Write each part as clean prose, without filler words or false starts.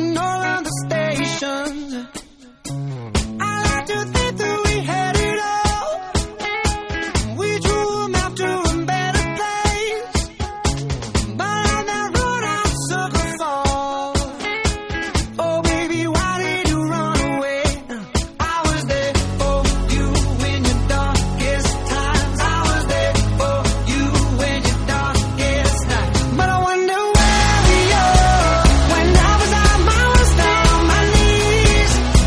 driving all around the stations. I like to think that we had it all. We drew a map to a better place, but on that road I took a fall. Oh baby, why did you run away? I was there for you in your darkest times. I was there for you in your darkest night. But I wonder where we are when I was on my knees.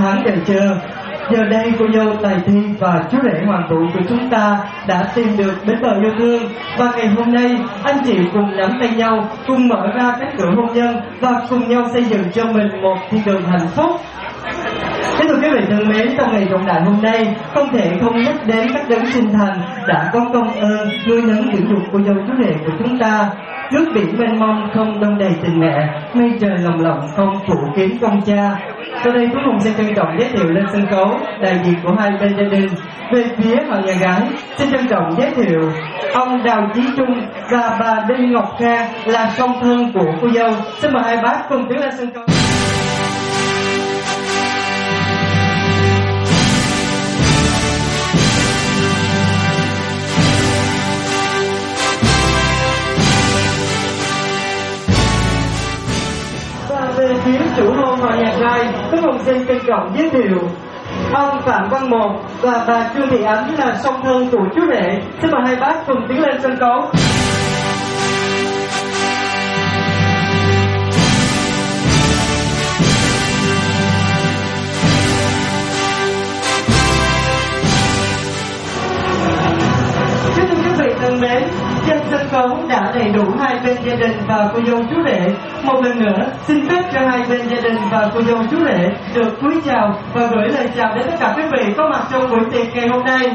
tháng đợi chờ. Giờ đây cô dâu Tài Thi và chú rể hoàng vũ của chúng ta đã tìm được bến bờ yêu thương, và ngày hôm nay anh chị cùng nắm tay nhau, cùng mở ra cánh cửa hôn nhân và cùng nhau xây dựng cho mình một thiên đường hạnh phúc. Thưa quý vị thân mến, trong ngày trọng đại hôm nay, không thể không nhắc đến các đấng sinh thành đã có công ơn nuôi nấng dưỡng dục cô dâu chú rể của chúng ta. Nước biển mênh mông không đông đầy tình mẹ, mây trời lồng lộng không phủ kín công cha. Sau đây Phú Hùng xin trân trọng giới thiệu lên sân khấu đại diện của hai bên gia đình. Về phía họ nhà gái, xin trân trọng giới thiệu ông Đào Chí Trung và bà Đinh Ngọc Kha là song thân của cô dâu. Xin mời hai bác cùng tiến lên sân khấu. Về phía chủ hôn họ nhà trai, tôi cũng xin trân trọng giới thiệu ông Phạm Văn Một và bà Trương Thị Ánh là song thân của chú rể. Xin mời hai bác cùng tiến lên sân khấu. Thân mến, trên sân khấu đã đầy đủ hai bên gia đình và cô dâu chú rể. Một lần nữa, xin phép cho hai bên gia đình và cô dâu chú rể được cúi chào và gửi lời chào đến tất cả quý vị có mặt trong buổi tiệc ngày hôm nay.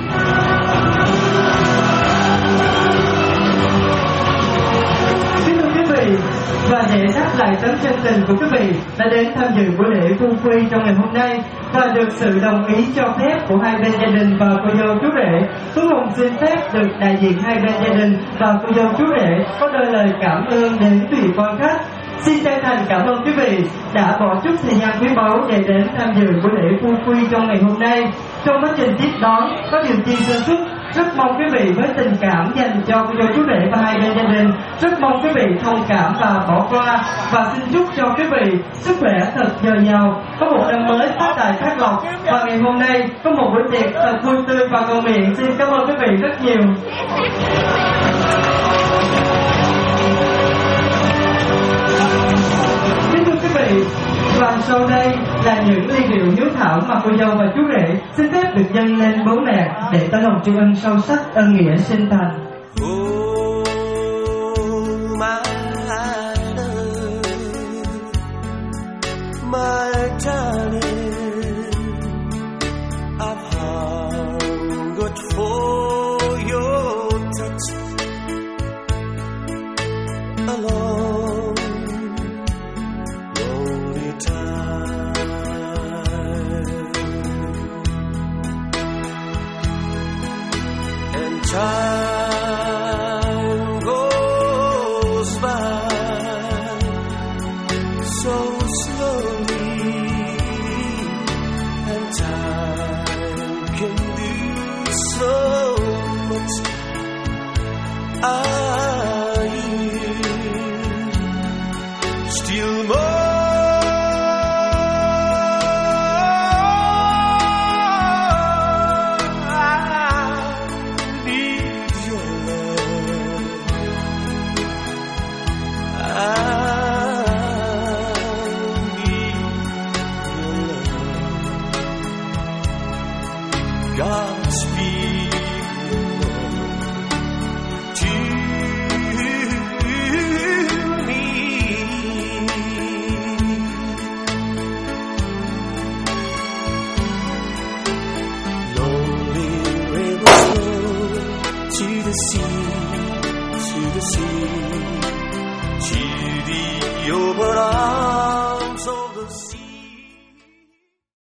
Kính thưa quý vị, và để đáp lại tấm chân tình của quý vị đã đến tham dự buổi lễ phu quy trong ngày hôm nay và được sự đồng ý cho phép của hai bên gia đình và cô dâu chú rể, Tuấn Hùng xin phép được đại diện hai bên gia đình và cô dâu chú rể có đôi lời cảm ơn đến vị quan khách. Xin chân thành cảm ơn quý vị đã bỏ chút thời gian quý báu để đến tham dự buổi lễ phu quy trong ngày hôm nay. Trong quá trình tiếp đón có điều chi sơ xuất, rất mong quý vị với tình cảm dành cho cô dâu chú rể và hai bên gia đình, rất mong quý vị thông cảm và bỏ qua, và xin chúc cho quý vị sức khỏe thật dồi dào, có một năm mới phát tài phát lộc, và ngày hôm nay có một buổi tiệc thật vui tươi và ngon miệng. Xin cảm ơn quý vị rất nhiều. Kính thưa quý vị, và sau đây là những ly rượu hiếu thảo mà cô dâu và chú rể xin phép được dâng lên bố mẹ để tỏ lòng tri ân sâu sắc ơn nghĩa sinh thành. My darling, I've hungered for your touch a long, lonely time, and time goes by so slowly, and time can do so much. Are you still more? I need your love. Godspeed, Lord, to me. Lonely rivers flow to the sea, to the open arms of the sea.